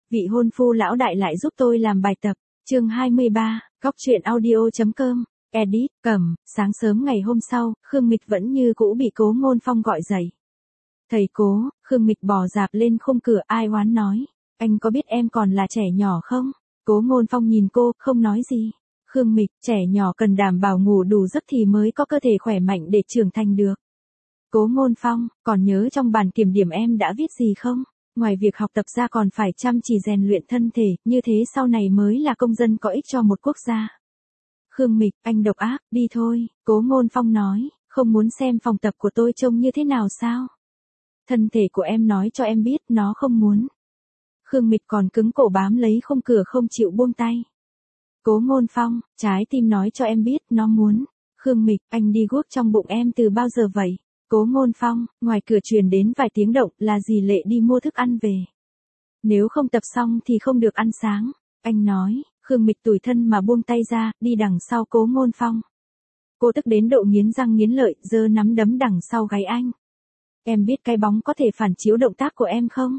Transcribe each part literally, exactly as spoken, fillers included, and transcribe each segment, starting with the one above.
vị hôn phu lão đại lại giúp tôi làm bài tập. Chương hai mươi ba, Góc truyện audio.com, edit, cầm, sáng sớm ngày hôm sau, Khương Mịch vẫn như cũ bị Cố Ngôn Phong gọi dậy. Thầy Cố, Khương Mịch bò dạp lên khung cửa ai oán nói, anh có biết em còn là trẻ nhỏ không? Cố Ngôn Phong nhìn cô, không nói gì. Khương Mịch, trẻ nhỏ cần đảm bảo ngủ đủ giấc thì mới có cơ thể khỏe mạnh để trưởng thành được. Cố Ngôn Phong, còn nhớ trong bản kiểm điểm em đã viết gì không? Ngoài việc học tập ra còn phải chăm chỉ rèn luyện thân thể, như thế sau này mới là công dân có ích cho một quốc gia. Khương Mịch, anh độc ác, đi thôi, Cố Ngôn Phong nói, không muốn xem phòng tập của tôi trông như thế nào sao? Thân thể của em nói cho em biết nó không muốn. Khương Mịch còn cứng cổ bám lấy khung cửa không chịu buông tay. Cố Ngôn Phong, trái tim nói cho em biết nó muốn. Khương Mịch, anh đi guốc trong bụng em từ bao giờ vậy? Cố Ngôn Phong, ngoài cửa truyền đến vài tiếng động, là dì Lệ đi mua thức ăn về. Nếu không tập xong thì không được ăn sáng, anh nói. Khương Mịch tủi thân mà buông tay ra, đi đằng sau Cố Ngôn Phong. Cô tức đến độ nghiến răng nghiến lợi, giơ nắm đấm đằng sau gáy anh. Em biết cái bóng có thể phản chiếu động tác của em không?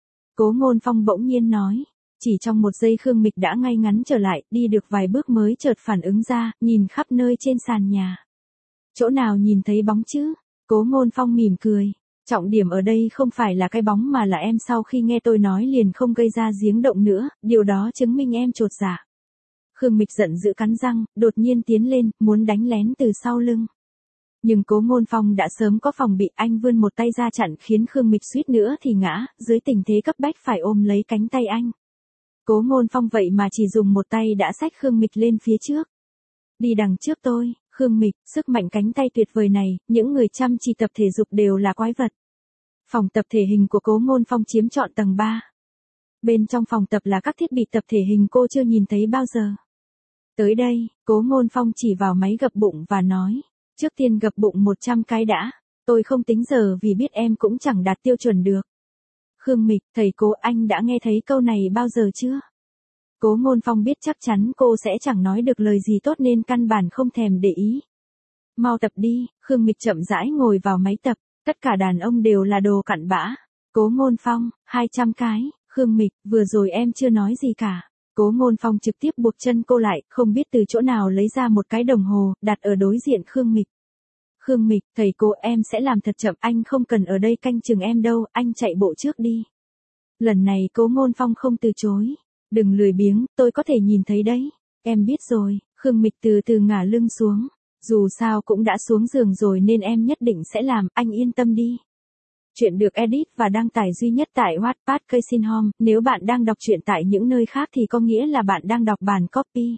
Cố Ngôn Phong bỗng nhiên nói. Chỉ trong một giây Khương Mịch đã ngay ngắn trở lại, đi được vài bước mới chợt phản ứng ra, nhìn khắp nơi trên sàn nhà. Chỗ nào nhìn thấy bóng chứ? Cố Ngôn Phong mỉm cười. Trọng điểm ở đây không phải là cái bóng mà là em sau khi nghe tôi nói liền không gây ra giếng động nữa, điều đó chứng minh em chột dạ. Khương Mịch giận dữ cắn răng, đột nhiên tiến lên, muốn đánh lén từ sau lưng. Nhưng Cố Ngôn Phong đã sớm có phòng bị, anh vươn một tay ra chặn khiến Khương Mịch suýt nữa thì ngã, dưới tình thế cấp bách phải ôm lấy cánh tay anh. Cố Ngôn Phong vậy mà chỉ dùng một tay đã xách Khương Mịch lên phía trước. Đi đằng trước tôi, Khương Mịch, sức mạnh cánh tay tuyệt vời này, những người chăm chỉ tập thể dục đều là quái vật. Phòng tập thể hình của Cố Ngôn Phong chiếm trọn tầng ba. Bên trong phòng tập là các thiết bị tập thể hình cô chưa nhìn thấy bao giờ. Tới đây, Cố Ngôn Phong chỉ vào máy gập bụng và nói, trước tiên gập bụng một trăm cái đã, tôi không tính giờ vì biết em cũng chẳng đạt tiêu chuẩn được. Khương Mịch, thầy Cố, anh đã nghe thấy câu này bao giờ chưa? Cố Ngôn Phong biết chắc chắn cô sẽ chẳng nói được lời gì tốt nên căn bản không thèm để ý. Mau tập đi, Khương Mịch chậm rãi ngồi vào máy tập, tất cả đàn ông đều là đồ cặn bã. Cố Ngôn Phong, hai trăm cái, Khương Mịch, vừa rồi em chưa nói gì cả. Cố Ngôn Phong trực tiếp buộc chân cô lại, không biết từ chỗ nào lấy ra một cái đồng hồ, đặt ở đối diện Khương Mịch. Khương Mịch, thầy Cố, em sẽ làm thật chậm, anh không cần ở đây canh chừng em đâu, anh chạy bộ trước đi. Lần này Cố Ngôn Phong không từ chối. Đừng lười biếng, tôi có thể nhìn thấy đấy. Em biết rồi, Khương Mịch từ từ ngả lưng xuống. Dù sao cũng đã xuống giường rồi nên em nhất định sẽ làm, anh yên tâm đi. Chuyện được edit và đăng tải duy nhất tại Wattpad Kaysin Home, nếu bạn đang đọc truyện tại những nơi khác thì có nghĩa là bạn đang đọc bản copy.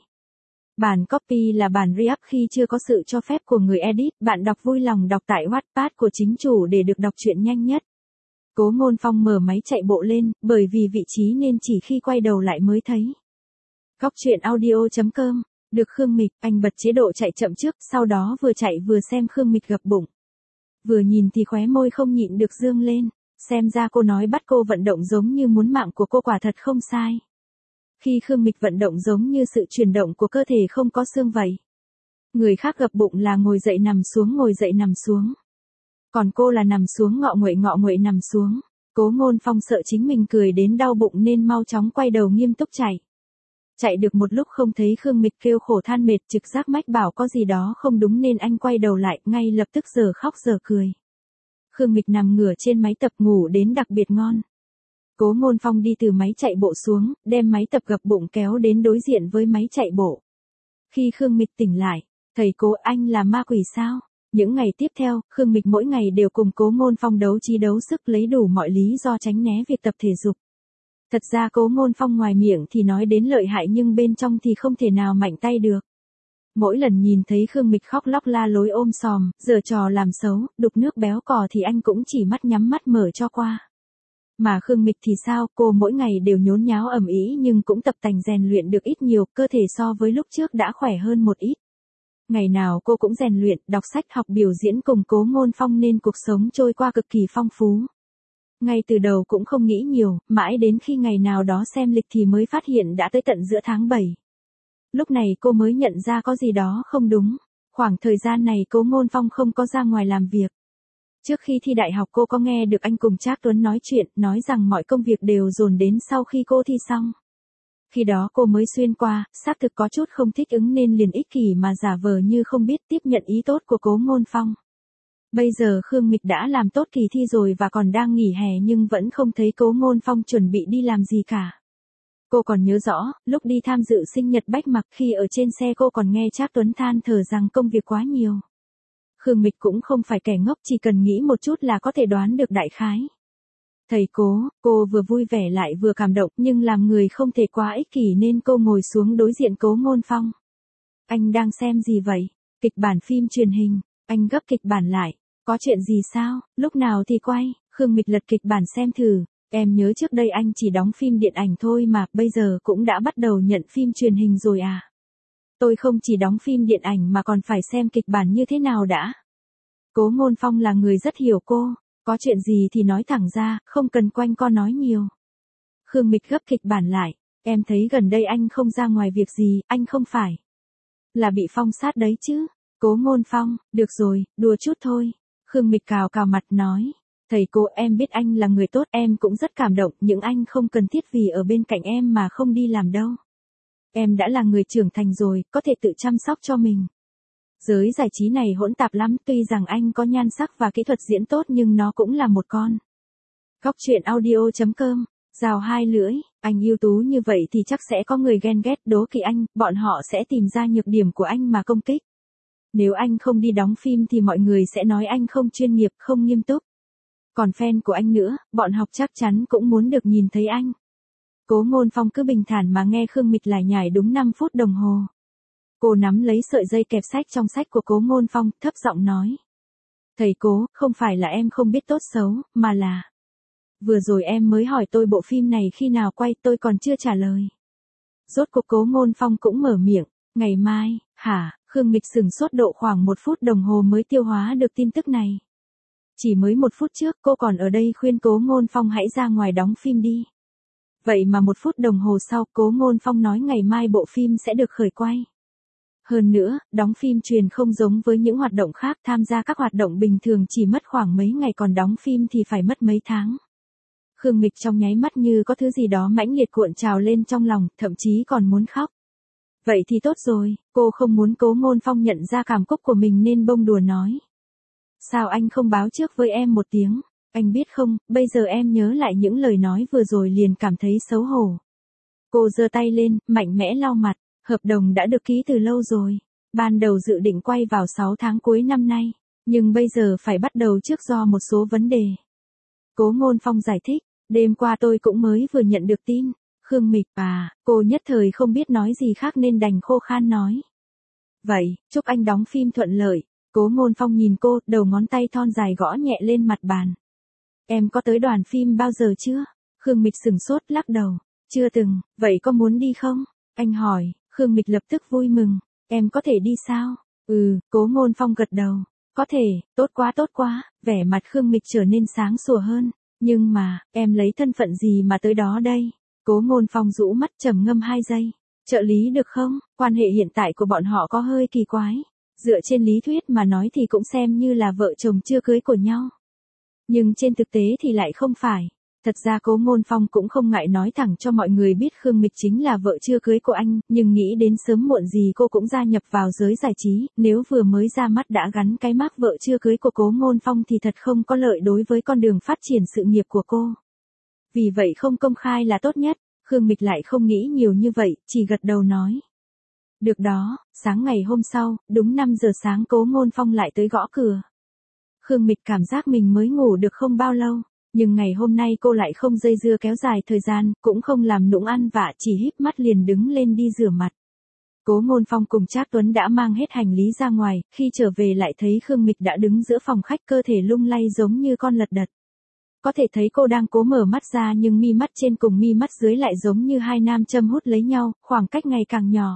Bản copy là bản re-up khi chưa có sự cho phép của người edit, bạn đọc vui lòng đọc tại Wattpad của chính chủ để được đọc truyện nhanh nhất. Cố Ngôn Phong mở máy chạy bộ lên, bởi vì vị trí nên chỉ khi quay đầu lại mới thấy. Góc truyện audio.com, được Khương Mịch, anh bật chế độ chạy chậm trước, sau đó vừa chạy vừa xem Khương Mịch gập bụng. Vừa nhìn thì khóe môi không nhịn được dương lên, xem ra cô nói bắt cô vận động giống như muốn mạng của cô quả thật không sai. Khi Khương Mịch vận động giống như sự chuyển động của cơ thể không có xương vậy. Người khác gập bụng là ngồi dậy nằm xuống ngồi dậy nằm xuống. Còn cô là nằm xuống ngọ nguậy ngọ nguậy nằm xuống. Cố Ngôn Phong sợ chính mình cười đến đau bụng nên mau chóng quay đầu nghiêm túc chạy. Chạy được một lúc không thấy Khương Mịch kêu khổ than mệt, trực giác mách bảo có gì đó không đúng nên anh quay đầu lại, ngay lập tức giờ khóc giờ cười. Khương Mịch nằm ngửa trên máy tập ngủ đến đặc biệt ngon. Cố Ngôn Phong đi từ máy chạy bộ xuống, đem máy tập gập bụng kéo đến đối diện với máy chạy bộ. Khi Khương Mịch tỉnh lại, thầy Cố, anh là ma quỷ sao? Những ngày tiếp theo, Khương Mịch mỗi ngày đều cùng Cố Ngôn Phong đấu trí đấu sức lấy đủ mọi lý do tránh né việc tập thể dục. Thật ra Cố Ngôn Phong ngoài miệng thì nói đến lợi hại nhưng bên trong thì không thể nào mạnh tay được. Mỗi lần nhìn thấy Khương Mịch khóc lóc la lối ôm sòm, giở trò làm xấu, đục nước béo cò thì anh cũng chỉ mắt nhắm mắt mở cho qua. Mà Khương Mịch thì sao, cô mỗi ngày đều nhốn nháo ầm ĩ nhưng cũng tập tành rèn luyện được ít nhiều, cơ thể so với lúc trước đã khỏe hơn một ít. Ngày nào cô cũng rèn luyện, đọc sách, học biểu diễn cùng Cố Ngôn Phong nên cuộc sống trôi qua cực kỳ phong phú. Ngay từ đầu cũng không nghĩ nhiều, mãi đến khi ngày nào đó xem lịch thì mới phát hiện đã tới tận giữa tháng bảy. Lúc này cô mới nhận ra có gì đó không đúng. Khoảng thời gian này Cố Ngôn Phong không có ra ngoài làm việc. Trước khi thi đại học cô có nghe được anh cùng Trác Tuấn nói chuyện, nói rằng mọi công việc đều dồn đến sau khi cô thi xong. Khi đó cô mới xuyên qua, xác thực có chút không thích ứng nên liền ích kỷ mà giả vờ như không biết tiếp nhận ý tốt của Cố Ngôn Phong. Bây giờ Khương Mịch đã làm tốt kỳ thi rồi và còn đang nghỉ hè nhưng vẫn không thấy Cố Ngôn Phong chuẩn bị đi làm gì cả. Cô còn nhớ rõ, lúc đi tham dự sinh nhật Bách Mặc khi ở trên xe cô còn nghe Trác Tuấn than thở rằng công việc quá nhiều. Khương Mịch cũng không phải kẻ ngốc, chỉ cần nghĩ một chút là có thể đoán được đại khái. Thầy Cố, cô vừa vui vẻ lại vừa cảm động nhưng làm người không thể quá ích kỷ nên cô ngồi xuống đối diện Cố Ngôn Phong. Anh đang xem gì vậy? Kịch bản phim truyền hình. Anh gấp kịch bản lại. Có chuyện gì sao? Lúc nào thì quay? Khương Mịch lật kịch bản xem thử. Em nhớ trước đây anh chỉ đóng phim điện ảnh thôi mà, bây giờ cũng đã bắt đầu nhận phim truyền hình rồi à? Tôi không chỉ đóng phim điện ảnh mà còn phải xem kịch bản như thế nào đã. Cố Ngôn Phong là người rất hiểu cô, có chuyện gì thì nói thẳng ra, không cần quanh co nói nhiều. Khương Mịch gấp kịch bản lại, em thấy gần đây anh không ra ngoài việc gì, anh không phải là bị phong sát đấy chứ? Cố Ngôn Phong, được rồi, đùa chút thôi. Khương Mịch cào cào mặt nói, thầy cô, em biết anh là người tốt, em cũng rất cảm động, nhưng anh không cần thiết vì ở bên cạnh em mà không đi làm đâu. Em đã là người trưởng thành rồi, có thể tự chăm sóc cho mình. Giới giải trí này hỗn tạp lắm, tuy rằng anh có nhan sắc và kỹ thuật diễn tốt nhưng nó cũng là một con. Góc truyện audio chấm com, rào hai lưỡi, anh ưu tú như vậy thì chắc sẽ có người ghen ghét đố kỵ anh, bọn họ sẽ tìm ra nhược điểm của anh mà công kích. Nếu anh không đi đóng phim thì mọi người sẽ nói anh không chuyên nghiệp, không nghiêm túc. Còn fan của anh nữa, bọn học chắc chắn cũng muốn được nhìn thấy anh. Cố Ngôn Phong cứ bình thản mà nghe Khương Mịch lải nhải đúng năm phút đồng hồ. Cô nắm lấy sợi dây kẹp sách trong sách của Cố Ngôn Phong, thấp giọng nói. Thầy Cố, không phải là em không biết tốt xấu, mà là... Vừa rồi em mới hỏi tôi bộ phim này khi nào quay, tôi còn chưa trả lời. Rốt cuộc Cố Ngôn Phong cũng mở miệng, ngày mai, hả? Khương Mịch sửng sốt độ khoảng một phút đồng hồ mới tiêu hóa được tin tức này. Chỉ mới một phút trước cô còn ở đây khuyên Cố Ngôn Phong hãy ra ngoài đóng phim đi. Vậy mà một phút đồng hồ sau Cố Ngôn Phong nói ngày mai bộ phim sẽ được khởi quay. Hơn nữa, đóng phim truyền không giống với những hoạt động khác, tham gia các hoạt động bình thường chỉ mất khoảng mấy ngày còn đóng phim thì phải mất mấy tháng. Khương Mịch trong nháy mắt như có thứ gì đó mãnh liệt cuộn trào lên trong lòng, thậm chí còn muốn khóc. Vậy thì tốt rồi, cô không muốn Cố Ngôn Phong nhận ra cảm xúc của mình nên bông đùa nói. Sao anh không báo trước với em một tiếng? Anh biết không, bây giờ em nhớ lại những lời nói vừa rồi liền cảm thấy xấu hổ. Cô giơ tay lên, mạnh mẽ lau mặt, hợp đồng đã được ký từ lâu rồi. Ban đầu dự định quay vào sáu tháng cuối năm nay, nhưng bây giờ phải bắt đầu trước do một số vấn đề. Cố Ngôn Phong giải thích, đêm qua tôi cũng mới vừa nhận được tin. Khương Mịch à, cô nhất thời không biết nói gì khác nên đành khô khan nói. Vậy, chúc anh đóng phim thuận lợi. Cố Ngôn Phong nhìn cô, đầu ngón tay thon dài gõ nhẹ lên mặt bàn. Em có tới đoàn phim bao giờ chưa? Khương Mịch sửng sốt lắc đầu. Chưa từng, vậy có muốn đi không? Anh hỏi, Khương Mịch lập tức vui mừng. Em có thể đi sao? Ừ, Cố Ngôn Phong gật đầu. Có thể, tốt quá tốt quá, vẻ mặt Khương Mịch trở nên sáng sủa hơn. Nhưng mà, em lấy thân phận gì mà tới đó đây? Cố Ngôn Phong rũ mắt trầm ngâm hai giây. Trợ lý được không? Quan hệ hiện tại của bọn họ có hơi kỳ quái. Dựa trên lý thuyết mà nói thì cũng xem như là vợ chồng chưa cưới của nhau. Nhưng trên thực tế thì lại không phải. Thật ra Cố Ngôn Phong cũng không ngại nói thẳng cho mọi người biết Khương Mịch chính là vợ chưa cưới của anh, nhưng nghĩ đến sớm muộn gì cô cũng gia nhập vào giới giải trí, nếu vừa mới ra mắt đã gắn cái mác vợ chưa cưới của Cố Ngôn Phong thì thật không có lợi đối với con đường phát triển sự nghiệp của cô. Vì vậy không công khai là tốt nhất. Khương Mịch lại không nghĩ nhiều như vậy, chỉ gật đầu nói. Được đó, sáng ngày hôm sau, đúng năm giờ sáng Cố Ngôn Phong lại tới gõ cửa. Khương Mịch cảm giác mình mới ngủ được không bao lâu, nhưng ngày hôm nay cô lại không dây dưa kéo dài thời gian, cũng không làm nũng ăn vạ, chỉ híp mắt liền đứng lên đi rửa mặt. Cố Ngôn Phong cùng Trác Tuấn đã mang hết hành lý ra ngoài, khi trở về lại thấy Khương Mịch đã đứng giữa phòng khách cơ thể lung lay giống như con lật đật. Có thể thấy cô đang cố mở mắt ra nhưng mi mắt trên cùng mi mắt dưới lại giống như hai nam châm hút lấy nhau, khoảng cách ngày càng nhỏ.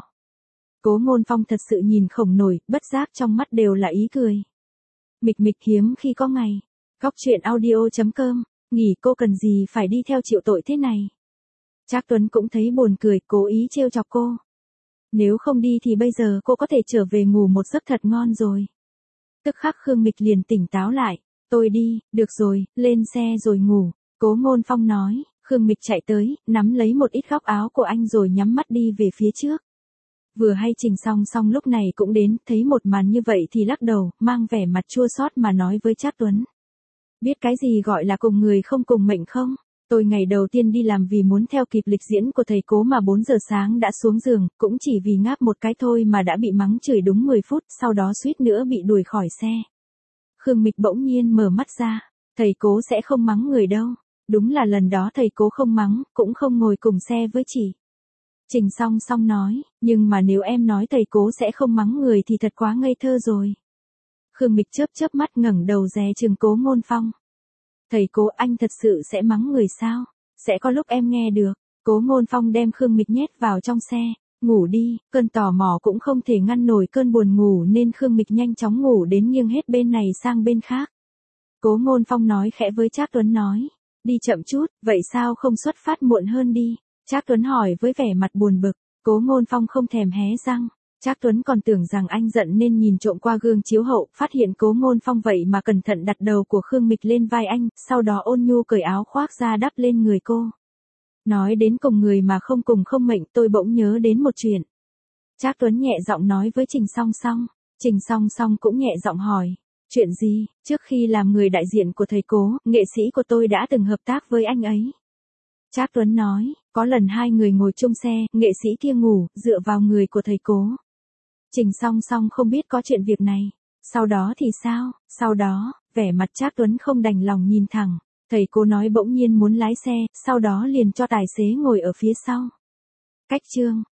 Cố Ngôn Phong thật sự nhìn không nổi, bất giác trong mắt đều là ý cười. Mịch Mịch hiếm khi có ngày. Góc truyện audio chấm com, nghỉ cô cần gì phải đi theo chịu tội thế này. Trác Tuấn cũng thấy buồn cười, cố ý trêu chọc cô. Nếu không đi thì bây giờ cô có thể trở về ngủ một giấc thật ngon rồi. Tức khắc Khương Mịch liền tỉnh táo lại. Tôi đi, được rồi, lên xe rồi ngủ. Cố Ngôn Phong nói. Khương Mịch chạy tới, nắm lấy một ít góc áo của anh rồi nhắm mắt đi về phía trước. Vừa hay Trình Song Song lúc này cũng đến, thấy một màn như vậy thì lắc đầu, mang vẻ mặt chua xót mà nói với Trác Tuấn. Biết cái gì gọi là cùng người không cùng mệnh không? Tôi ngày đầu tiên đi làm vì muốn theo kịp lịch diễn của thầy Cố mà bốn giờ sáng đã xuống giường, cũng chỉ vì ngáp một cái thôi mà đã bị mắng chửi đúng mười phút, sau đó suýt nữa bị đuổi khỏi xe. Khương Mịch bỗng nhiên mở mắt ra, thầy Cố sẽ không mắng người đâu. Đúng là lần đó thầy Cố không mắng, cũng không ngồi cùng xe với chị. Trình Song Song nói, nhưng mà nếu em nói thầy Cố sẽ không mắng người thì thật quá ngây thơ rồi. Khương Mịch chớp chớp mắt ngẩng đầu dè chừng Cố Ngôn Phong. Thầy Cố, anh thật sự sẽ mắng người sao? Sẽ có lúc em nghe được. Cố Ngôn Phong đem Khương Mịch nhét vào trong xe. Ngủ đi, cơn tò mò cũng không thể ngăn nổi cơn buồn ngủ nên Khương Mịch nhanh chóng ngủ đến nghiêng hết bên này sang bên khác. Cố Ngôn Phong nói khẽ với Trác Tuấn nói. Đi chậm chút, vậy sao không xuất phát muộn hơn đi? Trác Tuấn hỏi với vẻ mặt buồn bực. Cố Ngôn Phong không thèm hé răng. Trác Tuấn còn tưởng rằng anh giận nên nhìn trộm qua gương chiếu hậu, phát hiện Cố Ngôn Phong vậy mà cẩn thận đặt đầu của Khương Mịch lên vai anh, sau đó ôn nhu cởi áo khoác ra đắp lên người cô. Nói đến cùng người mà không cùng không mệnh, tôi bỗng nhớ đến một chuyện. Trác Tuấn nhẹ giọng nói với Trình Song Song. Trình Song Song cũng nhẹ giọng hỏi. Chuyện gì? Trước khi làm người đại diện của thầy Cố, nghệ sĩ của tôi đã từng hợp tác với anh ấy. Trác Tuấn nói, có lần hai người ngồi chung xe, nghệ sĩ kia ngủ, dựa vào người của thầy Cố. Trình Song Song không biết có chuyện việc này. Sau đó thì sao? Sau đó, vẻ mặt Trác Tuấn không đành lòng nhìn thẳng. Thầy Cố nói bỗng nhiên muốn lái xe, sau đó liền cho tài xế ngồi ở phía sau. Cách chương